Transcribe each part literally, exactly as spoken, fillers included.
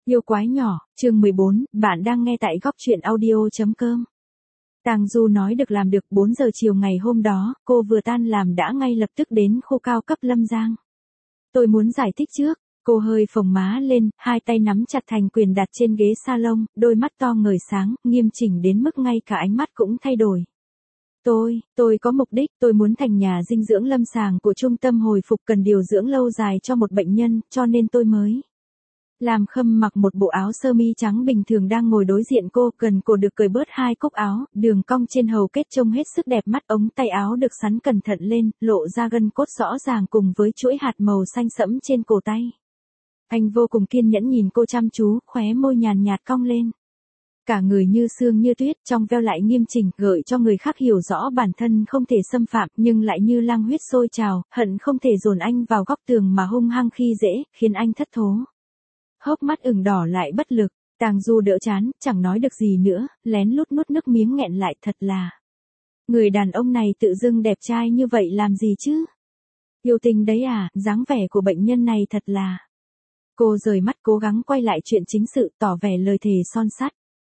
Yêu quái nhỏ, chương mười bốn, bạn đang nghe tại góc truyện audio chấm com. Tang Du nói được làm được. Bốn giờ chiều ngày hôm đó, cô vừa tan làm đã ngay lập tức đến khu cao cấp Lâm Giang. Tôi muốn giải thích trước. Cô hơi phồng má lên, hai tay nắm chặt thành quyền đặt trên ghế salon, đôi mắt to ngời sáng, nghiêm chỉnh đến mức ngay cả ánh mắt cũng thay đổi. Tôi, tôi có mục đích, tôi muốn thành nhà dinh dưỡng lâm sàng của trung tâm hồi phục cần điều dưỡng lâu dài cho một bệnh nhân, cho nên tôi mới. Lam Khâm mặc một bộ áo sơ mi trắng bình thường đang ngồi đối diện cô, gần cổ được cởi bớt hai cúc áo, đường cong trên hầu kết trông hết sức đẹp mắt, ống tay áo được sắn cẩn thận lên, lộ ra gân cốt rõ ràng cùng với chuỗi hạt màu xanh sẫm trên cổ tay. Anh vô cùng kiên nhẫn nhìn cô chăm chú, khóe môi nhàn nhạt cong lên. Cả người như sương như tuyết, trong veo lại nghiêm chỉnh, gợi cho người khác hiểu rõ bản thân không thể xâm phạm, nhưng lại như lang huyết sôi trào, hận không thể dồn anh vào góc tường mà hung hăng khi dễ, khiến anh thất thố. Hốc mắt ửng đỏ lại bất lực, Tang Du đỡ chán, chẳng nói được gì nữa, lén lút nuốt nước miếng nghẹn lại, thật là. Người đàn ông này tự dưng đẹp trai như vậy làm gì chứ? Yêu tình đấy à, dáng vẻ của bệnh nhân này thật là. Cô rời mắt cố gắng quay lại chuyện chính sự, tỏ vẻ lời thề son sắt.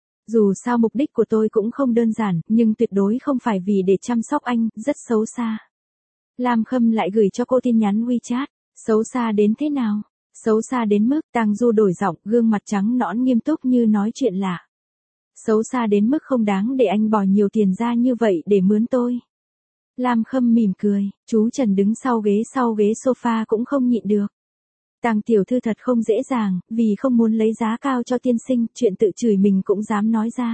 Dù sao mục đích của tôi cũng không đơn giản, nhưng tuyệt đối không phải vì để chăm sóc anh, rất xấu xa. Lam Khâm lại gửi cho cô tin nhắn WeChat, xấu xa đến thế nào? Xấu xa đến mức, Tang Du đổi giọng, gương mặt trắng nõn nghiêm túc như nói chuyện lạ. Xấu xa đến mức không đáng để anh bỏ nhiều tiền ra như vậy để mướn tôi. Lam Khâm mỉm cười, chú Trần đứng sau ghế sau ghế sofa cũng không nhịn được. Tang tiểu thư thật không dễ dàng, vì không muốn lấy giá cao cho tiên sinh, chuyện tự chửi mình cũng dám nói ra.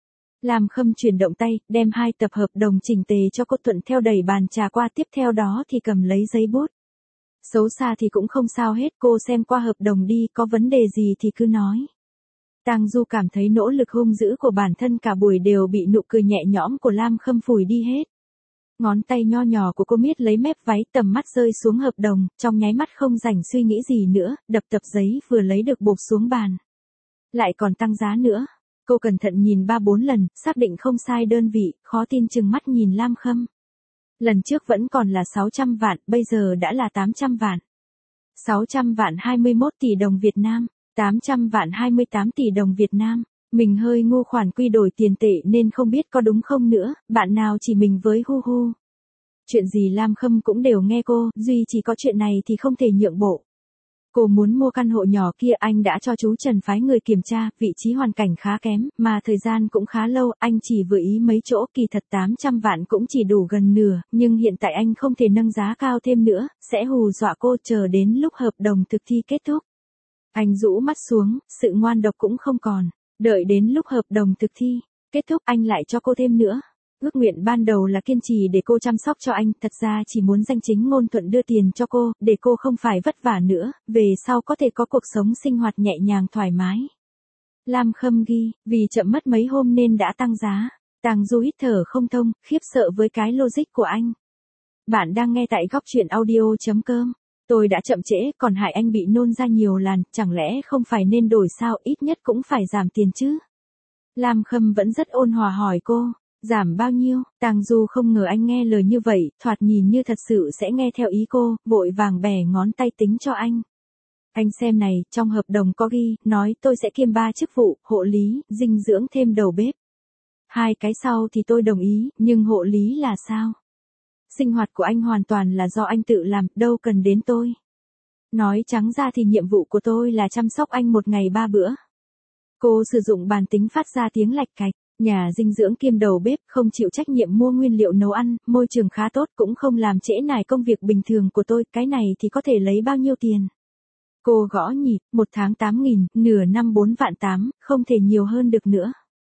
Lam Khâm chuyển động tay, đem hai tập hợp đồng chỉnh tề cho cô, thuận theo đẩy bàn trà qua, tiếp theo đó thì cầm lấy giấy bút. Xấu xa thì cũng không sao hết, cô xem qua hợp đồng đi, có vấn đề gì thì cứ nói. Tang Du cảm thấy nỗ lực hung dữ của bản thân cả buổi đều bị nụ cười nhẹ nhõm của Lam Khâm phủi đi hết. Ngón tay nho nhỏ của cô miết lấy mép váy, tầm mắt rơi xuống hợp đồng, trong nháy mắt không rảnh suy nghĩ gì nữa, đập tập giấy vừa lấy được bộp xuống bàn. Lại còn tăng giá nữa. Cô cẩn thận nhìn ba bốn lần, xác định không sai đơn vị, khó tin chừng mắt nhìn Lam Khâm. Lần trước vẫn còn là sáu trăm vạn, bây giờ đã là tám trăm vạn. sáu trăm vạn hai mươi mốt tỷ đồng Việt Nam, tám trăm vạn hai mươi tám tỷ đồng Việt Nam. Mình hơi ngu, khoản quy đổi tiền tệ nên không biết có đúng không nữa, bạn nào chỉ mình với hu hu. Chuyện gì Lam Khâm cũng đều nghe cô, duy chỉ có chuyện này thì không thể nhượng bộ. Cô muốn mua căn hộ nhỏ kia, anh đã cho chú Trần phái người kiểm tra, vị trí hoàn cảnh khá kém, mà thời gian cũng khá lâu, anh chỉ vừa ý mấy chỗ, kỳ thật tám trăm vạn cũng chỉ đủ gần nửa, nhưng hiện tại anh không thể nâng giá cao thêm nữa, sẽ hù dọa cô, chờ đến lúc hợp đồng thực thi kết thúc. Anh rũ mắt xuống, sự ngoan độc cũng không còn, đợi đến lúc hợp đồng thực thi kết thúc anh lại cho cô thêm nữa. Ước nguyện ban đầu là kiên trì để cô chăm sóc cho anh, thật ra chỉ muốn danh chính ngôn thuận đưa tiền cho cô, để cô không phải vất vả nữa, về sau có thể có cuộc sống sinh hoạt nhẹ nhàng thoải mái. Lam Khâm ghi, vì chậm mất mấy hôm nên đã tăng giá. Tang Du hít thở không thông, khiếp sợ với cái logic của anh. Bạn đang nghe tại góc truyện audio chấm com. Tôi đã chậm trễ, còn hại anh bị nôn ra nhiều làn, chẳng lẽ không phải nên đổi sao, ít nhất cũng phải giảm tiền chứ. Lam Khâm vẫn rất ôn hòa hỏi cô. Giảm bao nhiêu? Tang Du không ngờ anh nghe lời như vậy, thoạt nhìn như thật sự sẽ nghe theo ý cô, vội vàng bẻ ngón tay tính cho anh. Anh xem này, trong hợp đồng có ghi, nói tôi sẽ kiêm ba chức vụ, hộ lý, dinh dưỡng thêm đầu bếp. Hai cái sau thì tôi đồng ý, nhưng hộ lý là sao? Sinh hoạt của anh hoàn toàn là do anh tự làm, đâu cần đến tôi. Nói trắng ra thì nhiệm vụ của tôi là chăm sóc anh một ngày ba bữa. Cô sử dụng bàn tính phát ra tiếng lạch cạch. Nhà dinh dưỡng kiêm đầu bếp, không chịu trách nhiệm mua nguyên liệu nấu ăn, môi trường khá tốt, cũng không làm trễ nải công việc bình thường của tôi, cái này thì có thể lấy bao nhiêu tiền? Cô gõ nhịp, một tháng tám nghìn, nửa năm bốn vạn tám, không thể nhiều hơn được nữa.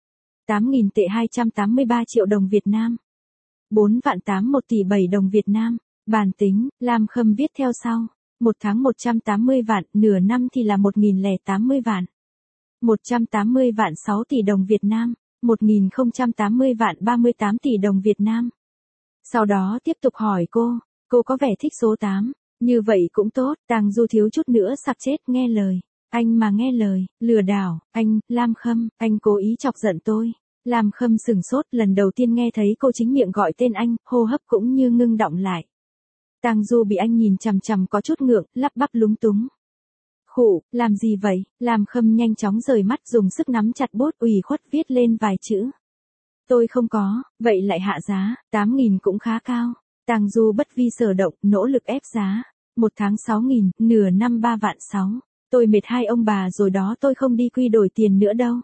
tám nghìn tệ hai trăm tám mươi ba triệu đồng Việt Nam. bốn vạn tám một tỷ bảy đồng Việt Nam. Bàn tính, Lam Khâm viết theo sau. Một tháng một trăm tám mươi vạn, nửa năm thì là một nghìn tám mươi vạn. một trăm tám mươi vạn sáu tỷ đồng Việt Nam. một nghìn không trăm tám mươi vạn ba mươi tám tỷ đồng Việt Nam. Sau đó tiếp tục hỏi cô, cô có vẻ thích số tám, như vậy cũng tốt. Tang Du thiếu chút nữa sặc chết, nghe lời. Anh mà nghe lời, lừa đảo, anh, Lam Khâm, anh cố ý chọc giận tôi. Lam Khâm sừng sốt, lần đầu tiên nghe thấy cô chính miệng gọi tên anh, hô hấp cũng như ngưng đọng lại. Tang Du bị anh nhìn chằm chằm có chút ngượng, lắp bắp lúng túng. Khụ, làm gì vậy? Lam Khâm nhanh chóng rời mắt dùng sức nắm chặt bút ủy khuất viết lên vài chữ. Tôi không có, vậy lại hạ giá, tám nghìn cũng khá cao. Tang Du bất vi sở động, nỗ lực ép giá. Một tháng sáu nghìn, nửa năm ba vạn sáu. Tôi mệt hai ông bà rồi đó, tôi không đi quy đổi tiền nữa đâu.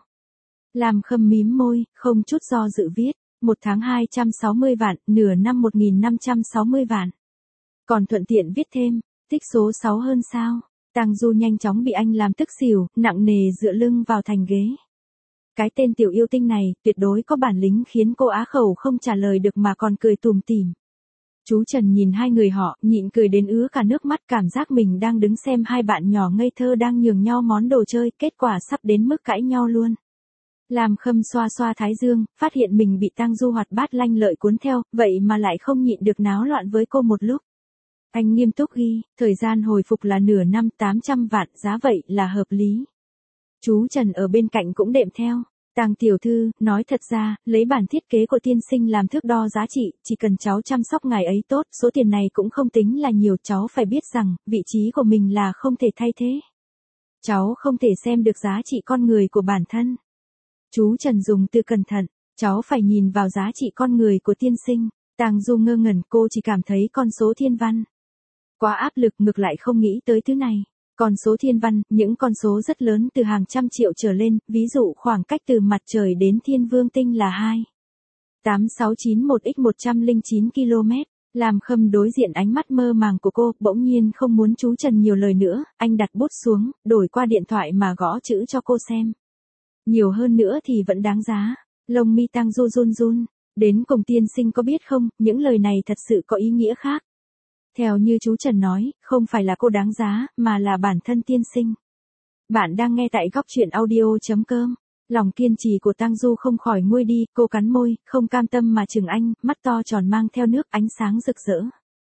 Lam Khâm mím môi, không chút do dự viết. Một tháng hai trăm sáu mươi vạn, nửa năm một nghìn năm trăm sáu mươi vạn. Còn thuận tiện viết thêm, tích số sáu hơn sao. Tang Du nhanh chóng bị anh làm tức xỉu, nặng nề dựa lưng vào thành ghế. Cái tên tiểu yêu tinh này, tuyệt đối có bản lĩnh khiến cô á khẩu không trả lời được mà còn cười tùm tìm. Chú Trần nhìn hai người họ, nhịn cười đến ứa cả nước mắt, cảm giác mình đang đứng xem hai bạn nhỏ ngây thơ đang nhường nhau món đồ chơi, kết quả sắp đến mức cãi nhau luôn. Lam Khâm xoa xoa thái dương, phát hiện mình bị Tang Du hoạt bát lanh lợi cuốn theo, vậy mà lại không nhịn được náo loạn với cô một lúc. Anh nghiêm túc ghi, thời gian hồi phục là nửa năm tám trăm vạn, giá vậy là hợp lý. Chú Trần ở bên cạnh cũng đệm theo. Tang tiểu thư, nói thật ra, lấy bản thiết kế của tiên sinh làm thước đo giá trị, chỉ cần cháu chăm sóc ngài ấy tốt, số tiền này cũng không tính là nhiều, cháu phải biết rằng, vị trí của mình là không thể thay thế. Cháu không thể xem được giá trị con người của bản thân. Chú Trần dùng từ cẩn thận, cháu phải nhìn vào giá trị con người của tiên sinh. Tang Du ngơ ngẩn, cô chỉ cảm thấy con số thiên văn. Quá áp lực, ngược lại không nghĩ tới thứ này. Con số thiên văn, những con số rất lớn từ hàng trăm triệu trở lên, ví dụ khoảng cách từ mặt trời đến thiên vương tinh là hai phẩy tám sáu chín một x một trăm lẻ chín ki lô mét. Lam Khâm đối diện ánh mắt mơ màng của cô, bỗng nhiên không muốn chú Trần nhiều lời nữa, anh đặt bút xuống, đổi qua điện thoại mà gõ chữ cho cô xem. Nhiều hơn nữa thì vẫn đáng giá. Lông mi Tang Du run run, đến cùng tiên sinh có biết không, những lời này thật sự có ý nghĩa khác. Theo như chú Trần nói, không phải là cô đáng giá, mà là bản thân tiên sinh. Bạn đang nghe tại góc truyện audio chấm com. Lòng kiên trì của Tang Du không khỏi nguôi đi, cô cắn môi, không cam tâm mà chừng anh, mắt to tròn mang theo nước ánh sáng rực rỡ.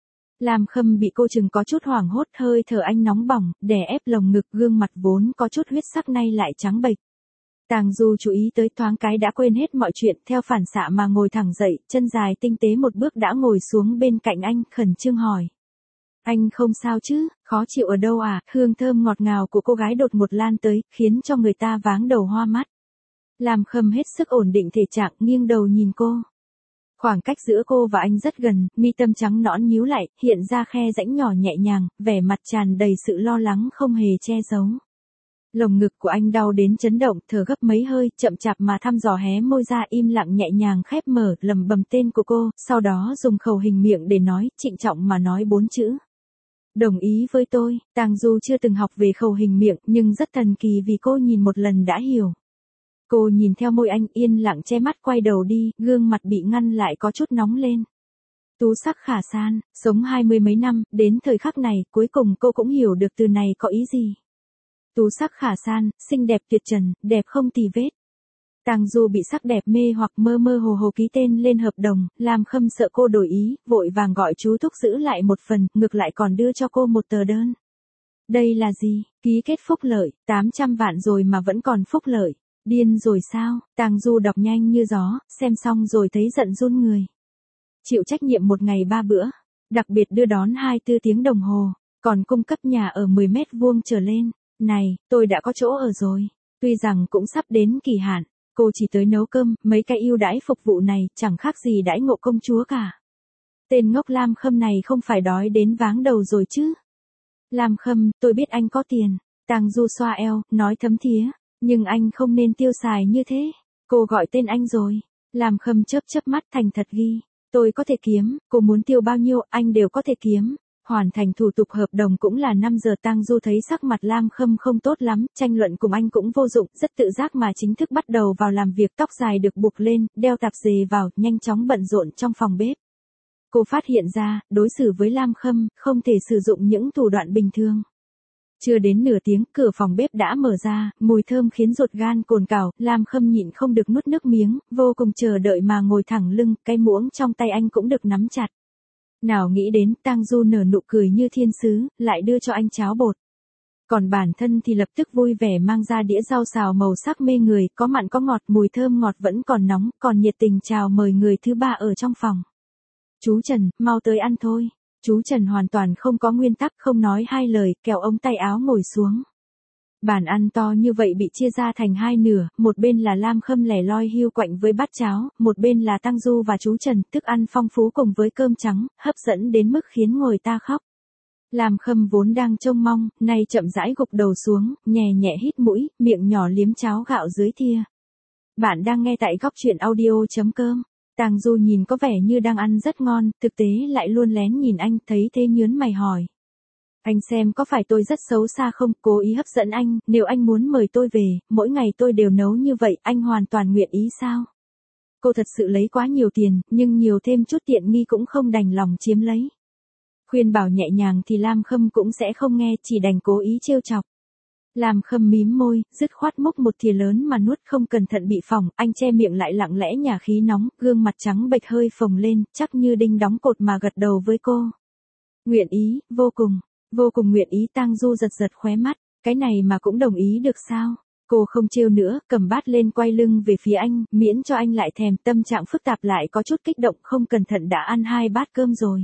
Lam Khâm bị cô chừng có chút hoảng hốt, hơi thở anh nóng bỏng, đè ép lồng ngực, gương mặt vốn có chút huyết sắc nay lại trắng bệch. Tang Du chú ý tới thoáng cái đã quên hết mọi chuyện, theo phản xạ mà ngồi thẳng dậy, chân dài tinh tế một bước đã ngồi xuống bên cạnh anh, khẩn trương hỏi. Anh không sao chứ, khó chịu ở đâu à? Hương thơm ngọt ngào của cô gái đột ngột lan tới, khiến cho người ta váng đầu hoa mắt. Lam Khâm hết sức ổn định thể trạng, nghiêng đầu nhìn cô. Khoảng cách giữa cô và anh rất gần, mi tâm trắng nõn nhíu lại, hiện ra khe rãnh nhỏ nhẹ nhàng, vẻ mặt tràn đầy sự lo lắng không hề che giấu. Lồng ngực của anh đau đến chấn động, thở gấp mấy hơi, chậm chạp mà thăm dò hé môi ra, im lặng nhẹ nhàng khép mở, lẩm bẩm tên của cô, sau đó dùng khẩu hình miệng để nói, trịnh trọng mà nói bốn chữ. Đồng ý với tôi. Tang Du chưa từng học về khẩu hình miệng, nhưng rất thần kỳ vì cô nhìn một lần đã hiểu. Cô nhìn theo môi anh, yên lặng che mắt quay đầu đi, gương mặt bị ngăn lại có chút nóng lên. Tú sắc khả san, sống hai mươi mấy năm, đến thời khắc này, cuối cùng cô cũng hiểu được từ này có ý gì. Tú sắc khả san, xinh đẹp tuyệt trần, đẹp không tì vết. Tang Du bị sắc đẹp mê hoặc, mơ mơ hồ hồ ký tên lên hợp đồng, Lam Khâm sợ cô đổi ý, vội vàng gọi chú thúc giữ lại một phần, ngược lại còn đưa cho cô một tờ đơn. Đây là gì? Ký kết phúc lợi, tám trăm vạn rồi mà vẫn còn phúc lợi. Điên rồi sao? Tang Du đọc nhanh như gió, xem xong rồi thấy giận run người. Chịu trách nhiệm một ngày ba bữa, đặc biệt đưa đón hai mươi bốn tiếng đồng hồ, còn cung cấp nhà ở mười mét vuông trở lên. Này, tôi đã có chỗ ở rồi. Tuy rằng cũng sắp đến kỳ hạn, cô chỉ tới nấu cơm, mấy cái ưu đãi phục vụ này chẳng khác gì đãi ngộ công chúa cả. Tên ngốc Lam Khâm này không phải đói đến váng đầu rồi chứ? Lam Khâm, tôi biết anh có tiền. Tang Du xoa eo, nói thấm thía, nhưng anh không nên tiêu xài như thế. Cô gọi tên anh rồi. Lam Khâm chớp chớp mắt thành thật ghi. Tôi có thể kiếm, cô muốn tiêu bao nhiêu, anh đều có thể kiếm. Hoàn thành thủ tục hợp đồng cũng là năm giờ. Tang Du thấy sắc mặt Lam Khâm không tốt lắm, tranh luận cùng anh cũng vô dụng, rất tự giác mà chính thức bắt đầu vào làm việc, tóc dài được buộc lên, đeo tạp dề vào, nhanh chóng bận rộn trong phòng bếp. Cô phát hiện ra, đối xử với Lam Khâm, không thể sử dụng những thủ đoạn bình thường. Chưa đến nửa tiếng, cửa phòng bếp đã mở ra, mùi thơm khiến ruột gan cồn cào, Lam Khâm nhịn không được nuốt nước miếng, vô cùng chờ đợi mà ngồi thẳng lưng, cái muỗng trong tay anh cũng được nắm chặt. Nào nghĩ đến, Tang Du nở nụ cười như thiên sứ, lại đưa cho anh cháo bột. Còn bản thân thì lập tức vui vẻ mang ra đĩa rau xào màu sắc mê người, có mặn có ngọt, mùi thơm ngọt vẫn còn nóng, còn nhiệt tình chào mời người thứ ba ở trong phòng. Chú Trần, mau tới ăn thôi. Chú Trần hoàn toàn không có nguyên tắc, không nói hai lời, kéo ống tay áo ngồi xuống. Bàn ăn to như vậy bị chia ra thành hai nửa, một bên là Lam Khâm lẻ loi hiu quạnh với bát cháo, một bên là Tang Du và chú Trần, thức ăn phong phú cùng với cơm trắng, hấp dẫn đến mức khiến người ta khóc. Lam Khâm vốn đang trông mong, nay chậm rãi gục đầu xuống, nhẹ nhẹ hít mũi, miệng nhỏ liếm cháo gạo dưới thìa. Bạn đang nghe tại góc truyện audio.com. Tang Du nhìn có vẻ như đang ăn rất ngon, thực tế lại luôn lén nhìn anh, thấy thế nhớn mày hỏi. Anh xem có phải tôi rất xấu xa không, cố ý hấp dẫn anh, nếu anh muốn mời tôi về, mỗi ngày tôi đều nấu như vậy, anh hoàn toàn nguyện ý sao? Cô thật sự lấy quá nhiều tiền, nhưng nhiều thêm chút tiện nghi cũng không đành lòng chiếm lấy. Khuyên bảo nhẹ nhàng thì Lam Khâm cũng sẽ không nghe, chỉ đành cố ý trêu chọc. Lam Khâm mím môi, dứt khoát múc một thìa lớn mà nuốt, không cẩn thận bị phỏng, anh che miệng lại lặng lẽ nhả khí nóng, gương mặt trắng bệch hơi phồng lên, chắc như đinh đóng cột mà gật đầu với cô. Nguyện ý, vô cùng, vô cùng nguyện ý. Tang Du giật giật khóe mắt, cái này mà cũng đồng ý được sao? Cô không trêu nữa, cầm bát lên quay lưng về phía anh, miễn cho anh lại thèm, tâm trạng phức tạp lại có chút kích động, không cẩn thận đã ăn hai bát cơm rồi.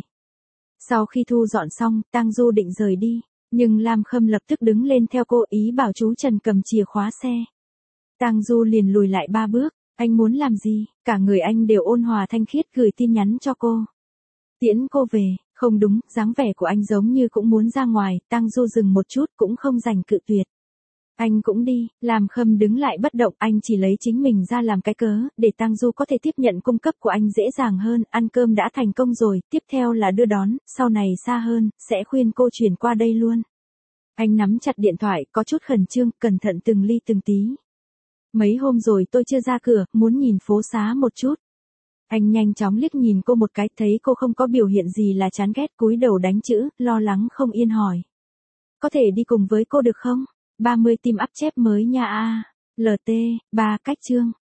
Sau khi thu dọn xong, Tang Du định rời đi, nhưng Lam Khâm lập tức đứng lên theo cô, ý bảo chú Trần cầm chìa khóa xe. Tang Du liền lùi lại ba bước, anh muốn làm gì? Cả người anh đều ôn hòa thanh khiết, gửi tin nhắn cho cô. Tiễn cô về, không đúng, dáng vẻ của anh giống như cũng muốn ra ngoài. Tang Du dừng một chút, cũng không rảnh cự tuyệt. Anh cũng đi. Lam Khâm đứng lại bất động, anh chỉ lấy chính mình ra làm cái cớ, để Tang Du có thể tiếp nhận cung cấp của anh dễ dàng hơn. Ăn cơm đã thành công rồi, tiếp theo là đưa đón, sau này xa hơn, sẽ khuyên cô chuyển qua đây luôn. Anh nắm chặt điện thoại, có chút khẩn trương, cẩn thận từng ly từng tí. Mấy hôm rồi tôi chưa ra cửa, muốn nhìn phố xá một chút. Anh nhanh chóng liếc nhìn cô một cái, thấy cô không có biểu hiện gì là chán ghét, cúi đầu đánh chữ, lo lắng không yên hỏi. Có thể đi cùng với cô được không? ba mươi tim ắp chép mới nha a. lờ tê, ba cách chương.